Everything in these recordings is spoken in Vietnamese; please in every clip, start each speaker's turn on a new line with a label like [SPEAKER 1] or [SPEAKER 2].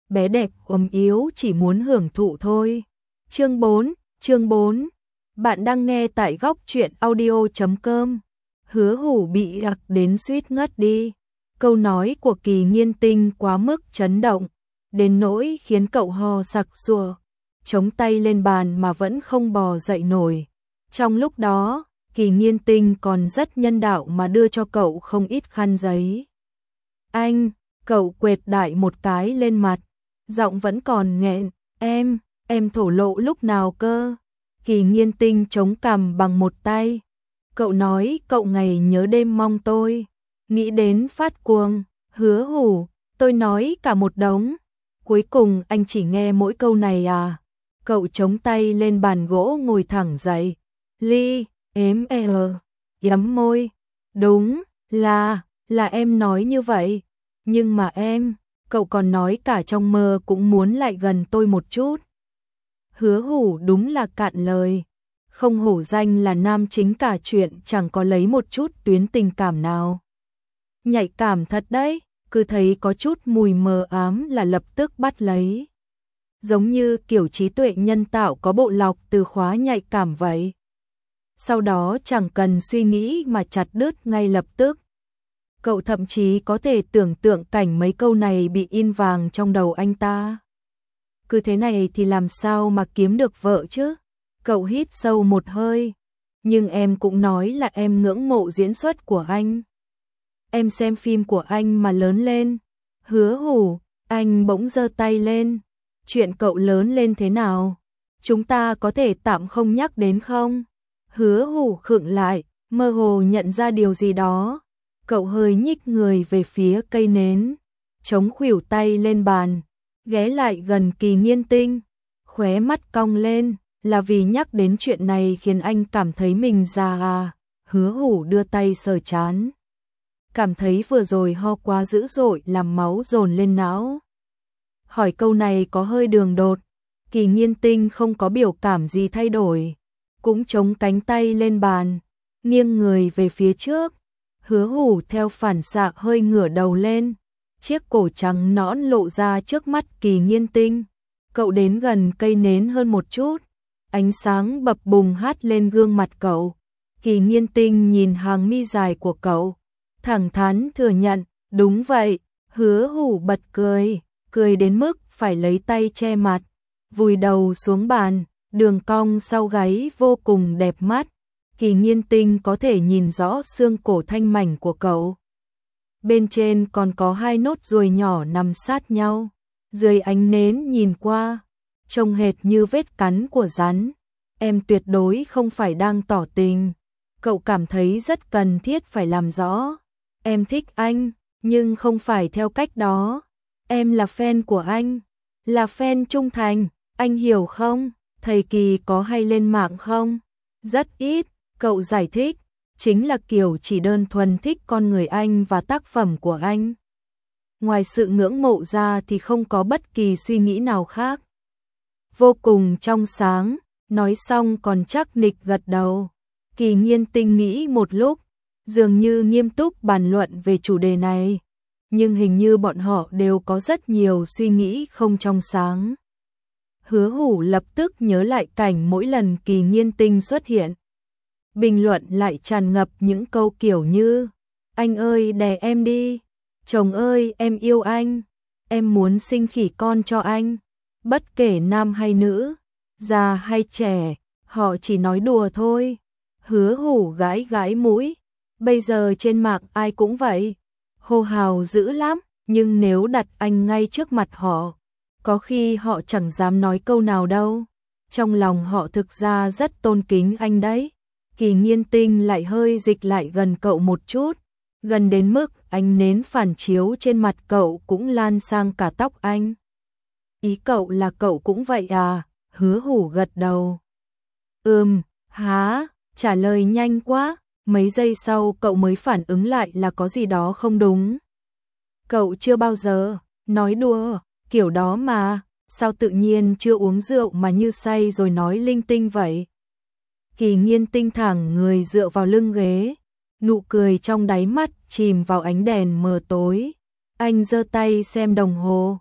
[SPEAKER 1] bé đẹp ốm yếu chỉ muốn hưởng thụ thôi. Chương 4. Bạn đang nghe tại góc truyện audio.com. Hứa Hủ bị ặc đến suýt ngất đi. Câu nói của Kỳ Nghiên Tinh quá mức chấn động, đến nỗi khiến cậu ho sặc sụa, chống tay lên bàn mà vẫn không bò dậy nổi. Trong lúc đó, Kỳ Nghiên Tinh còn rất nhân đạo mà đưa cho cậu không ít khăn giấy. Anh, cậu quệt đại một cái lên mặt, giọng vẫn còn nghẹn, em thổ lộ lúc nào cơ? Kỳ Nghiên Tinh chống cằm bằng một tay. Cậu nói cậu ngày nhớ đêm mong tôi, nghĩ đến phát cuồng. Hứa Hủ, tôi nói cả một đống, cuối cùng anh chỉ nghe mỗi câu này à? Cậu chống tay lên bàn gỗ ngồi thẳng dậy. Ly, yếm môi. Đúng, là em nói như vậy. Nhưng mà cậu còn nói cả trong mơ cũng muốn lại gần tôi một chút. Hứa Hủ đúng là cạn lời. Không hổ danh là nam chính cả chuyện, chẳng có lấy một chút tuyến tình cảm nào. Nhạy cảm thật đấy, cứ thấy có chút mùi mờ ám là lập tức bắt lấy. Giống như kiểu trí tuệ nhân tạo có bộ lọc từ khóa nhạy cảm vậy. Sau đó chẳng cần suy nghĩ mà chặt đứt ngay lập tức. Cậu thậm chí có thể tưởng tượng cảnh mấy câu này bị in vàng trong đầu anh ta. Cứ thế này thì làm sao mà kiếm được vợ chứ? Cậu hít sâu một hơi. Nhưng em cũng nói là em ngưỡng mộ diễn xuất của anh. Em xem phim của anh mà lớn lên. Hứa Hủ, anh bỗng giơ tay lên. Chuyện cậu lớn lên thế nào? Chúng ta có thể tạm không nhắc đến không? Hứa Hủ khựng lại, mơ hồ nhận ra điều gì đó. Cậu hơi nhích người về phía cây nến, chống khuỷu tay lên bàn, ghé lại gần Kỳ Nghiên Tinh, khóe mắt cong lên, là vì nhắc đến chuyện này khiến anh cảm thấy mình già à? Hứa Hủ đưa tay sờ trán, cảm thấy vừa rồi ho quá dữ dội làm máu dồn lên não. Hỏi câu này có hơi đường đột. Kỳ Nghiên Tinh không có biểu cảm gì thay đổi, cũng chống cánh tay lên bàn, nghiêng người về phía trước. Hứa Hủ theo phản xạ hơi ngửa đầu lên, chiếc cổ trắng nõn lộ ra trước mắt Kỳ Nghiên Tinh. Cậu đến gần cây nến hơn một chút, ánh sáng bập bùng hắt lên gương mặt cậu. Kỳ Nghiên Tinh nhìn hàng mi dài của cậu, thẳng thắn thừa nhận, đúng vậy. Hứa Hủ bật cười đến mức phải lấy tay che mặt, vùi đầu xuống bàn, đường cong sau gáy vô cùng đẹp mắt. Kỳ Nghiên Tinh có thể nhìn rõ xương cổ thanh mảnh của cậu. Bên trên còn có hai nốt ruồi nhỏ nằm sát nhau. Dưới ánh nến nhìn qua, trông hệt như vết cắn của rắn. Em tuyệt đối không phải đang tỏ tình. Cậu cảm thấy rất cần thiết phải làm rõ. Em thích anh, nhưng không phải theo cách đó. Em là fan của anh, là fan trung thành, anh hiểu không? Thầy Kỳ có hay lên mạng không? Rất ít. Cậu giải thích, chính là kiểu chỉ đơn thuần thích con người anh và tác phẩm của anh. Ngoài sự ngưỡng mộ ra thì không có bất kỳ suy nghĩ nào khác. Vô cùng trong sáng, nói xong còn chắc nịch gật đầu. Kỳ Nghiên Tinh nghĩ một lúc, dường như nghiêm túc bàn luận về chủ đề này. Nhưng hình như bọn họ đều có rất nhiều suy nghĩ không trong sáng. Hứa Hủ lập tức nhớ lại cảnh mỗi lần Kỳ Nghiên Tinh xuất hiện. Bình luận lại tràn ngập những câu kiểu như: anh ơi đè em đi, chồng ơi em yêu anh, em muốn sinh khỉ con cho anh. Bất kể nam hay nữ, già hay trẻ, họ chỉ nói đùa thôi. Hứa Hủ gãi mũi, bây giờ trên mạng ai cũng vậy, hô hào dữ lắm, nhưng nếu đặt anh ngay trước mặt họ, có khi họ chẳng dám nói câu nào đâu. Trong lòng họ thực ra rất tôn kính anh đấy. Kỳ Nghiên Tinh lại hơi dịch lại gần cậu một chút, gần đến mức ánh nến phản chiếu trên mặt cậu cũng lan sang cả tóc anh. Ý cậu là cậu cũng vậy à? Hứa Hủ gật đầu. Há, trả lời nhanh quá, mấy giây sau cậu mới phản ứng lại là có gì đó không đúng. Cậu chưa bao giờ nói đùa kiểu đó mà, sao tự nhiên chưa uống rượu mà như say rồi nói linh tinh vậy? Kỳ Nghiên Tinh thẳng người dựa vào lưng ghế, nụ cười trong đáy mắt chìm vào ánh đèn mờ tối. Anh giơ tay xem đồng hồ,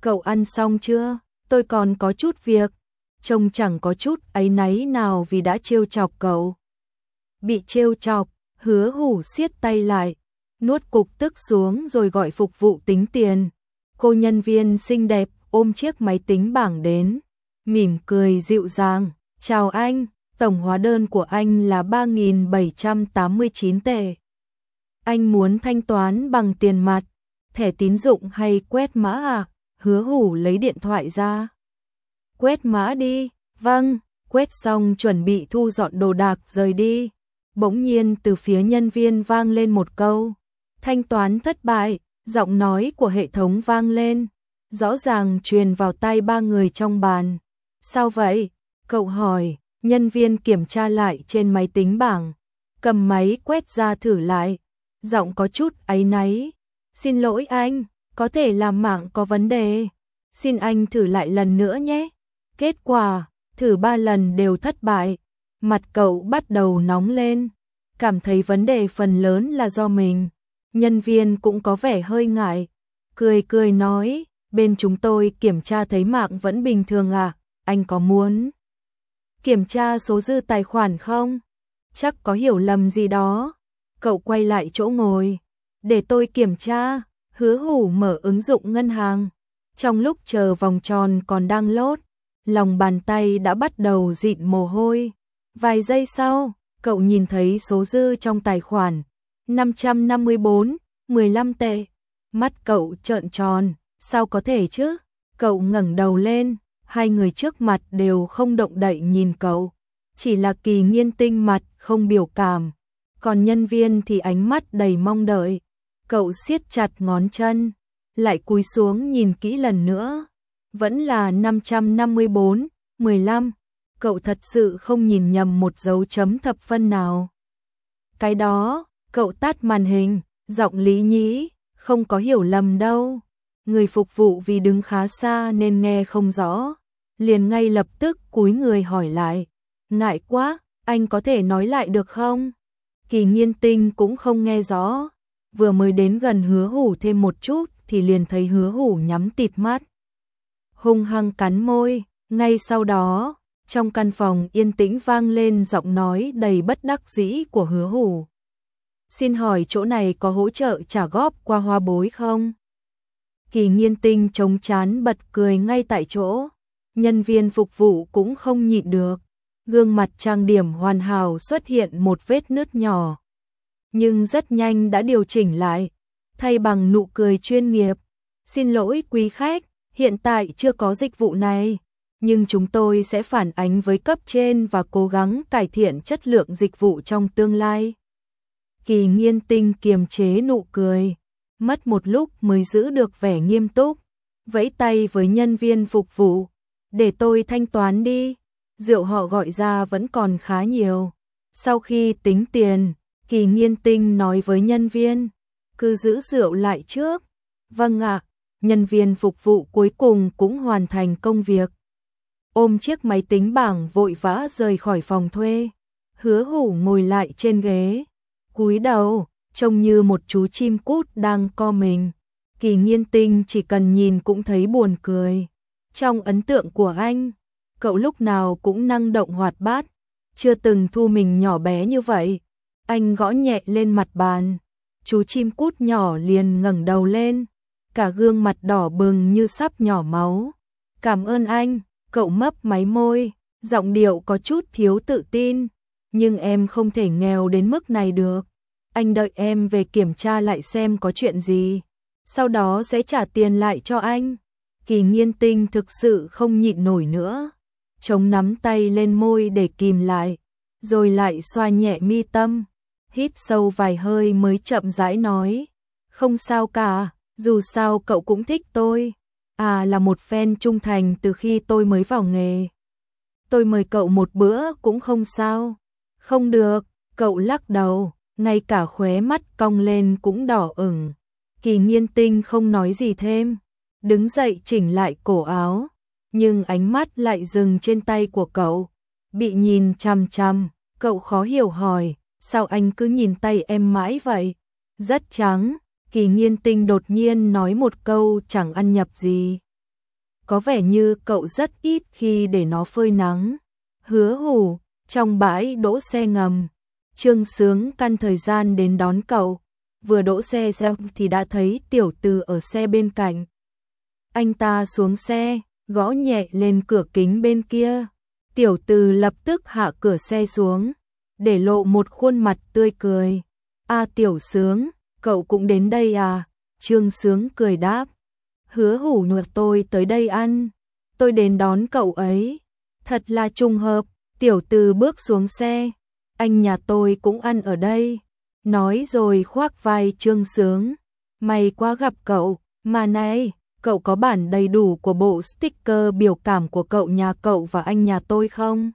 [SPEAKER 1] Cậu ăn xong chưa? Tôi còn có chút việc. Trông chẳng có chút áy náy nào vì đã trêu chọc cậu. Bị trêu chọc, Hứa Hủ siết tay lại, nuốt cục tức xuống rồi gọi phục vụ tính tiền. Cô nhân viên xinh đẹp ôm chiếc máy tính bảng đến, mỉm cười dịu dàng. Chào anh, tổng hóa đơn của anh là 3.789 tệ. Anh muốn thanh toán bằng tiền mặt, thẻ tín dụng hay quét mã à? Hứa Hủ lấy điện thoại ra. Quét mã đi. Vâng, quét xong chuẩn bị thu dọn đồ đạc rời đi. Bỗng nhiên từ phía nhân viên vang lên một câu. Thanh toán thất bại, giọng nói của hệ thống vang lên. Rõ ràng truyền vào tai ba người trong bàn. Sao vậy? Cậu hỏi, nhân viên kiểm tra lại trên máy tính bảng. Cầm máy quét ra thử lại. Giọng có chút áy náy. Xin lỗi anh, có thể là mạng có vấn đề. Xin anh thử lại lần nữa nhé. Kết quả, thử 3 lần đều thất bại. Mặt cậu bắt đầu nóng lên. Cảm thấy vấn đề phần lớn là do mình. Nhân viên cũng có vẻ hơi ngại. Cười cười nói, bên chúng tôi kiểm tra thấy mạng vẫn bình thường à, anh có muốn kiểm tra số dư tài khoản không? Chắc có hiểu lầm gì đó. Cậu quay lại chỗ ngồi. Để tôi kiểm tra. Hứa Hủ mở ứng dụng ngân hàng. Trong lúc chờ vòng tròn còn đang lốt, lòng bàn tay đã bắt đầu dịn mồ hôi. Vài giây sau, cậu nhìn thấy số dư trong tài khoản 554,15 tệ. Mắt cậu trợn tròn, sao có thể chứ? Cậu ngẩng đầu lên, hai người trước mặt đều không động đậy nhìn cậu. Chỉ là Kỳ Nghiên Tinh mặt không biểu cảm, còn nhân viên thì ánh mắt đầy mong đợi. Cậu siết chặt ngón chân, lại cúi xuống nhìn kỹ lần nữa. Vẫn là 554,15. Cậu thật sự không nhìn nhầm một dấu chấm thập phân nào. Cái đó, cậu tắt màn hình, giọng lý nhĩ, không có hiểu lầm đâu. Người phục vụ vì đứng khá xa nên nghe không rõ, liền ngay lập tức cúi người hỏi lại. Ngại quá, anh có thể nói lại được không? Kỳ Nghiên Tinh cũng không nghe rõ, vừa mới đến gần Hứa Hủ thêm một chút thì liền thấy Hứa Hủ nhắm tịt mắt, hung hăng cắn môi. Ngay sau đó, trong căn phòng yên tĩnh vang lên giọng nói đầy bất đắc dĩ của Hứa Hủ. Xin hỏi chỗ này có hỗ trợ trả góp qua hoa bối không? Kỳ Nghiên Tinh chống trán bật cười ngay tại chỗ. Nhân viên phục vụ cũng không nhịn được. Gương mặt trang điểm hoàn hảo xuất hiện một vết nứt nhỏ. Nhưng rất nhanh đã điều chỉnh lại, thay bằng nụ cười chuyên nghiệp. Xin lỗi quý khách, hiện tại chưa có dịch vụ này, nhưng chúng tôi sẽ phản ánh với cấp trên và cố gắng cải thiện chất lượng dịch vụ trong tương lai. Kỳ Nghiên Tinh kiềm chế nụ cười, mất một lúc mới giữ được vẻ nghiêm túc, vẫy tay với nhân viên phục vụ, để tôi thanh toán đi. Rượu họ gọi ra vẫn còn khá nhiều. Sau khi tính tiền, Kỳ Nghiên Tinh nói với nhân viên, cứ giữ rượu lại trước. Vâng ạ. Nhân viên phục vụ cuối cùng cũng hoàn thành công việc. Ôm chiếc máy tính bảng vội vã rời khỏi phòng thuê. Hứa Hủ ngồi lại trên ghế, cúi đầu, trông như một chú chim cút đang co mình. Kỳ Nghiên Tinh chỉ cần nhìn cũng thấy buồn cười. Trong ấn tượng của anh, cậu lúc nào cũng năng động hoạt bát, chưa từng thu mình nhỏ bé như vậy. Anh gõ nhẹ lên mặt bàn, chú chim cút nhỏ liền ngẩng đầu lên, cả gương mặt đỏ bừng như sắp nhỏ máu. Cảm ơn anh, cậu mấp máy môi, giọng điệu có chút thiếu tự tin, nhưng em không thể nghèo đến mức này được. Anh đợi em về kiểm tra lại xem có chuyện gì, sau đó sẽ trả tiền lại cho anh. Kỳ Nghiên Tinh thực sự không nhịn nổi nữa, chống nắm tay lên môi để kìm lại, rồi lại xoa nhẹ mi tâm, hít sâu vài hơi mới chậm rãi nói, không sao cả, dù sao cậu cũng thích tôi, là một fan trung thành từ khi tôi mới vào nghề. Tôi mời cậu một bữa cũng không sao. Không được, cậu lắc đầu, ngay cả khóe mắt cong lên cũng đỏ ửng. Kỳ Nghiên Tinh không nói gì thêm, đứng dậy chỉnh lại cổ áo, nhưng ánh mắt lại dừng trên tay của cậu, bị nhìn chằm chằm. Cậu khó hiểu hỏi, sao anh cứ nhìn tay em mãi vậy? Rất trắng. Kỳ Nghiên Tinh đột nhiên nói một câu chẳng ăn nhập gì. có vẻ như cậu rất ít khi để nó phơi nắng. Hứa Hủ, trong bãi đỗ xe ngầm, Trương Sướng căn thời gian đến đón cậu, vừa đỗ xe xong thì đã thấy Tiểu Từ ở xe bên cạnh. Anh ta xuống xe, gõ nhẹ lên cửa kính bên kia. Tiểu Từ lập tức hạ cửa xe xuống, để lộ một khuôn mặt tươi cười. "A Tiểu Sướng, cậu cũng đến đây à?" Trương Sướng cười đáp. "Hứa Hủ nhờ tôi tới đây ăn, tôi đến đón cậu ấy. Thật là trùng hợp." Tiểu Từ bước xuống xe. "Anh nhà tôi cũng ăn ở đây." Nói rồi khoác vai Trương Sướng. "May quá gặp cậu, mà này, cậu có bản đầy đủ của bộ sticker biểu cảm của cậu nhà cậu và anh nhà tôi không?"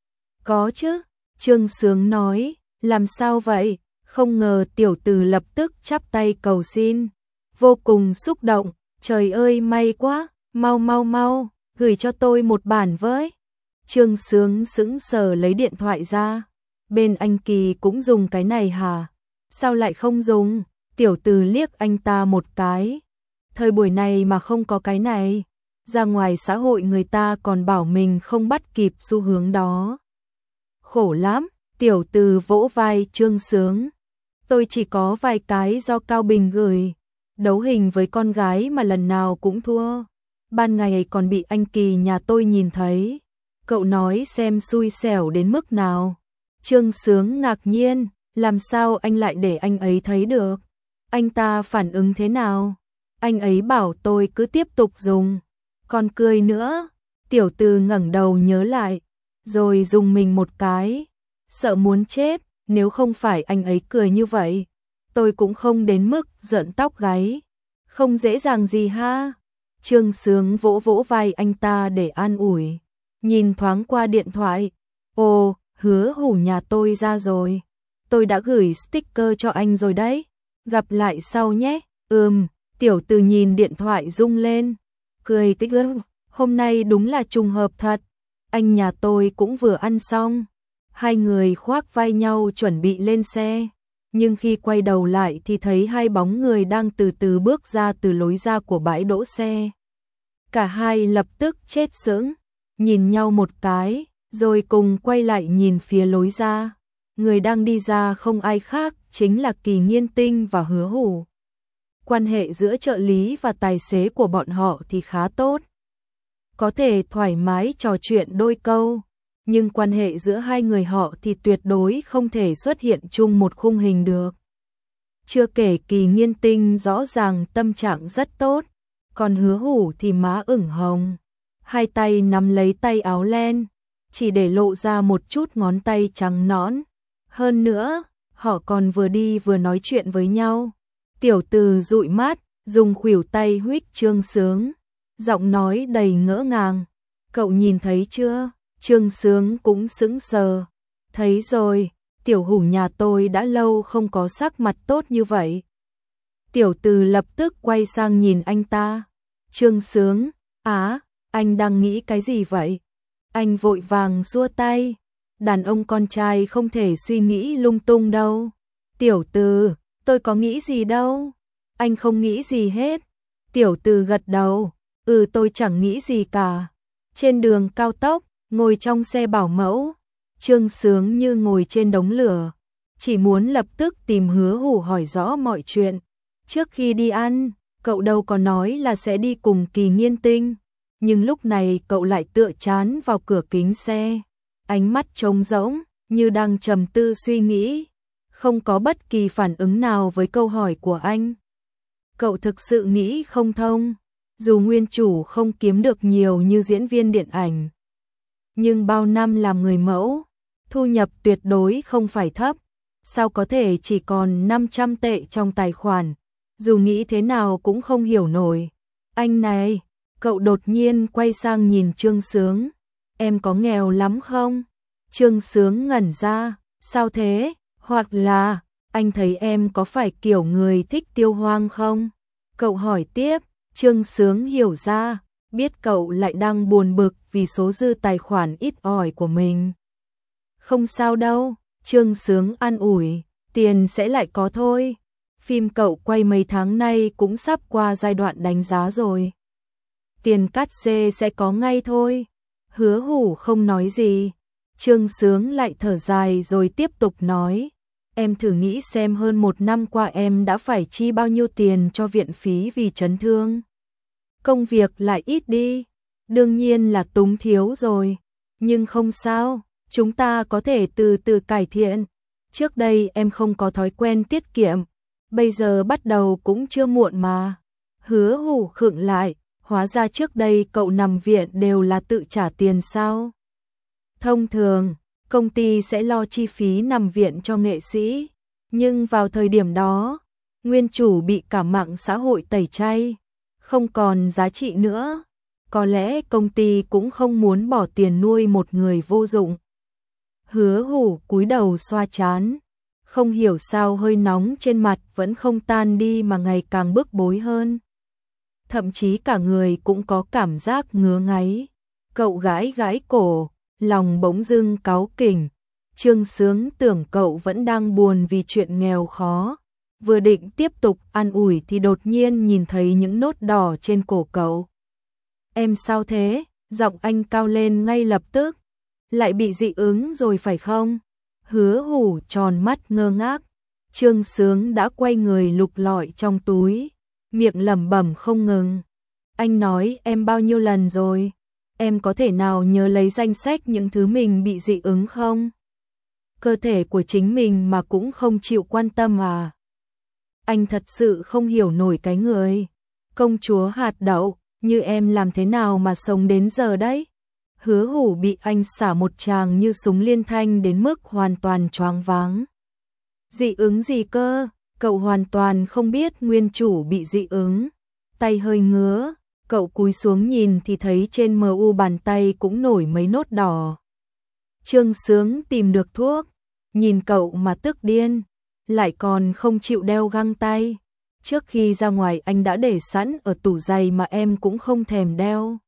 [SPEAKER 1] "Có chứ." Trương Sướng nói. "Làm sao vậy?" Không ngờ Tiểu Từ lập tức chắp tay cầu xin, vô cùng xúc động. "Trời ơi may quá, mau mau mau, gửi cho tôi một bản với." Trương Sướng sững sờ lấy điện thoại ra. "Bên anh Kỳ cũng dùng cái này hả? Sao lại không dùng?" Tiểu Từ liếc anh ta một cái. "Thời buổi này mà không có cái này, ra ngoài xã hội người ta còn bảo mình không bắt kịp xu hướng đó. Khổ lắm." Tiểu Từ vỗ vai Trương Sướng. "Tôi chỉ có vài cái do Cao Bình gửi. Đấu hình với con gái mà lần nào cũng thua. Ban ngày còn bị anh Kỳ nhà tôi nhìn thấy. Cậu nói xem xui xẻo đến mức nào." Trương Sướng ngạc nhiên, làm sao anh lại để anh ấy thấy được? Anh ta phản ứng thế nào? Anh ấy bảo tôi cứ tiếp tục dùng. Còn cười nữa. Tiểu Từ ngẩng đầu nhớ lại, rồi dùng mình một cái. Sợ muốn chết, nếu không phải anh ấy cười như vậy, tôi cũng không đến mức giận tóc gáy. Không dễ dàng gì ha. Trương Sướng vỗ vỗ vai anh ta để an ủi. Nhìn thoáng qua điện thoại. "Ồ, Hứa Hủ nhà tôi ra rồi. Tôi đã gửi sticker cho anh rồi đấy. Gặp lại sau nhé." Tiểu Từ nhìn điện thoại rung lên, cười tích ức. "Hôm nay đúng là trùng hợp thật. Anh nhà tôi cũng vừa ăn xong." Hai người khoác vai nhau chuẩn bị lên xe. Nhưng khi quay đầu lại thì thấy hai bóng người đang từ từ bước ra từ lối ra của bãi đỗ xe. Cả hai lập tức chết sững, nhìn nhau một cái, rồi cùng quay lại nhìn phía lối ra. Người đang đi ra không ai khác, chính là Kỳ Nghiên Tinh và Hứa Hủ. Quan hệ giữa trợ lý và tài xế của bọn họ thì khá tốt, có thể thoải mái trò chuyện đôi câu, nhưng quan hệ giữa hai người họ thì tuyệt đối không thể xuất hiện chung một khung hình được. Chưa kể Kỳ Nghiên Tinh rõ ràng tâm trạng rất tốt, còn Hứa Hủ thì má ửng hồng, hai tay nắm lấy tay áo len, chỉ để lộ ra một chút ngón tay trắng nõn. Hơn nữa, họ còn vừa đi vừa nói chuyện với nhau. Tiểu Từ dụi mắt, dùng khuỷu tay huých Trương Sướng, giọng nói đầy ngỡ ngàng. "Cậu nhìn thấy chưa?" Trương Sướng cũng sững sờ. "Thấy rồi, Tiểu Hủ nhà tôi đã lâu không có sắc mặt tốt như vậy." Tiểu Từ lập tức quay sang nhìn anh ta. Trương Sướng: "Á, anh đang nghĩ cái gì vậy?" Anh vội vàng xua tay. "Đàn ông con trai không thể suy nghĩ lung tung đâu." "Tiểu Từ, tôi có nghĩ gì đâu." "Anh không nghĩ gì hết." Tiểu Từ gật đầu. Tôi chẳng nghĩ gì cả." Trên đường cao tốc, ngồi trong xe bảo mẫu, Trương Sướng như ngồi trên đống lửa, chỉ muốn lập tức tìm Hứa Hủ hỏi rõ mọi chuyện. Trước khi đi ăn, cậu đâu có nói là sẽ đi cùng Kỳ Nghiên Tinh, nhưng lúc này cậu lại tựa trán vào cửa kính xe, ánh mắt trống rỗng, như đang trầm tư suy nghĩ, không có bất kỳ phản ứng nào với câu hỏi của anh. Cậu thực sự nghĩ không thông, dù nguyên chủ không kiếm được nhiều như diễn viên điện ảnh, nhưng bao năm làm người mẫu, thu nhập tuyệt đối không phải thấp, sao có thể chỉ còn 500 tệ trong tài khoản, dù nghĩ thế nào cũng không hiểu nổi. "Anh này." Cậu đột nhiên quay sang nhìn Trương Sướng. "Em có nghèo lắm không?" Trương Sướng ngẩn ra. "Sao thế? Hoặc là, anh thấy em có phải kiểu người thích tiêu hoang không?" Cậu hỏi tiếp. Trương Sướng hiểu ra, biết cậu lại đang buồn bực vì số dư tài khoản ít ỏi của mình. "Không sao đâu." Trương Sướng an ủi, "tiền sẽ lại có thôi. Phim cậu quay mấy tháng nay cũng sắp qua giai đoạn đánh giá rồi." tiền cát xê sẽ có ngay thôi. Hứa Hủ không nói gì. Trương Sướng lại thở dài rồi tiếp tục nói, em thử nghĩ xem hơn 1 năm qua em đã phải chi bao nhiêu tiền cho viện phí vì chấn thương. Công việc lại ít đi, đương nhiên là túng thiếu rồi, nhưng không sao, chúng ta có thể từ từ cải thiện. Trước đây em không có thói quen tiết kiệm, bây giờ bắt đầu cũng chưa muộn mà. Hứa Hủ khựng lại, hóa ra trước đây cậu nằm viện đều là tự trả tiền sao? Thông thường, công ty sẽ lo chi phí nằm viện cho nghệ sĩ, nhưng vào thời điểm đó, nguyên chủ bị cả mạng xã hội tẩy chay, không còn giá trị nữa. Có lẽ công ty cũng không muốn bỏ tiền nuôi một người vô dụng. Hứa Hủ cúi đầu xoa trán, không hiểu sao hơi nóng trên mặt vẫn không tan đi mà ngày càng bức bối hơn. Thậm chí cả người cũng có cảm giác ngứa ngáy. Cậu gãi gãi cổ, lòng bỗng dưng cáu kỉnh. Trương Sướng tưởng cậu vẫn đang buồn vì chuyện nghèo khó, vừa định tiếp tục an ủi thì đột nhiên nhìn thấy những nốt đỏ trên cổ cậu. Em sao thế? Giọng anh cao lên ngay lập tức. Lại bị dị ứng rồi phải không? Hứa Hủ tròn mắt ngơ ngác. Trương Sướng đã quay người lục lọi trong túi, miệng lẩm bẩm không ngừng. Anh nói em bao nhiêu lần rồi? Em có thể nào nhớ lấy danh sách những thứ mình bị dị ứng không? Cơ thể của chính mình mà cũng không chịu quan tâm à? Anh thật sự không hiểu nổi cái người công chúa hạt đậu như em làm thế nào mà sống đến giờ đấy. Hứa Hủ bị anh xả một tràng như súng liên thanh đến mức hoàn toàn choáng váng. Dị ứng gì cơ? Cậu hoàn toàn không biết nguyên chủ bị dị ứng. Tay hơi ngứa, cậu cúi xuống nhìn thì thấy trên mu bàn tay cũng nổi mấy nốt đỏ. Trương Sướng tìm được thuốc, nhìn cậu mà tức điên, lại còn không chịu đeo găng tay. Trước khi ra ngoài anh đã để sẵn ở tủ giày mà em cũng không thèm đeo.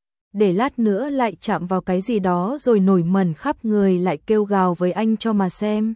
[SPEAKER 1] Để lát nữa lại chạm vào cái gì đó rồi nổi mẩn khắp người lại kêu gào với anh cho mà xem.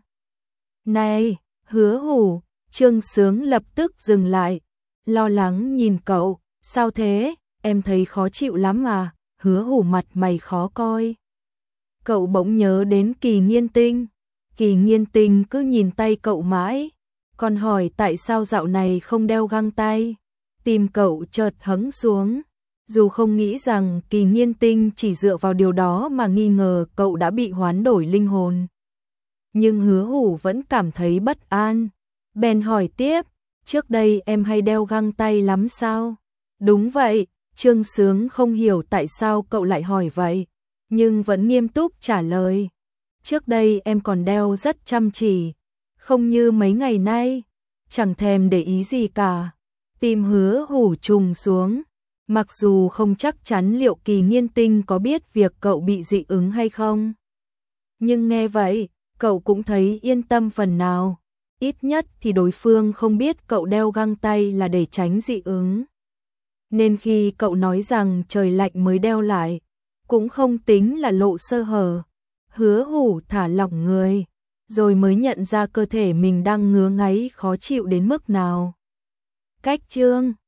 [SPEAKER 1] Này, Hứa Hủ, Trương Sướng lập tức dừng lại, lo lắng nhìn cậu, sao thế, em thấy khó chịu lắm à? Hứa Hủ mặt mày khó coi. Cậu bỗng nhớ đến Kỳ Nghiên Tinh. Kỳ Nghiên Tinh cứ nhìn tay cậu mãi, còn hỏi tại sao dạo này không đeo găng tay. Tim cậu chợt hững xuống, dù không nghĩ rằng Kỳ Nghiên Tinh chỉ dựa vào điều đó mà nghi ngờ cậu đã bị hoán đổi linh hồn. Nhưng Hứa Hủ vẫn cảm thấy bất an, bèn hỏi tiếp, trước đây em hay đeo găng tay lắm sao? Đúng vậy, Trương Sướng không hiểu tại sao cậu lại hỏi vậy, nhưng vẫn nghiêm túc trả lời. Trước đây em còn đeo rất chăm chỉ, không như mấy ngày nay, chẳng thèm để ý gì cả. Tim Hứa Hủ trùng xuống, mặc dù không chắc chắn liệu Kỳ Nghiên Tinh có biết việc cậu bị dị ứng hay không. Nhưng nghe vậy, cậu cũng thấy yên tâm phần nào, ít nhất thì đối phương không biết cậu đeo găng tay là để tránh dị ứng. Nên khi cậu nói rằng trời lạnh mới đeo lại, cũng không tính là lộ sơ hở. Hứa Hủ thả lỏng người, rồi mới nhận ra cơ thể mình đang ngứa ngáy khó chịu đến mức nào. Cách chương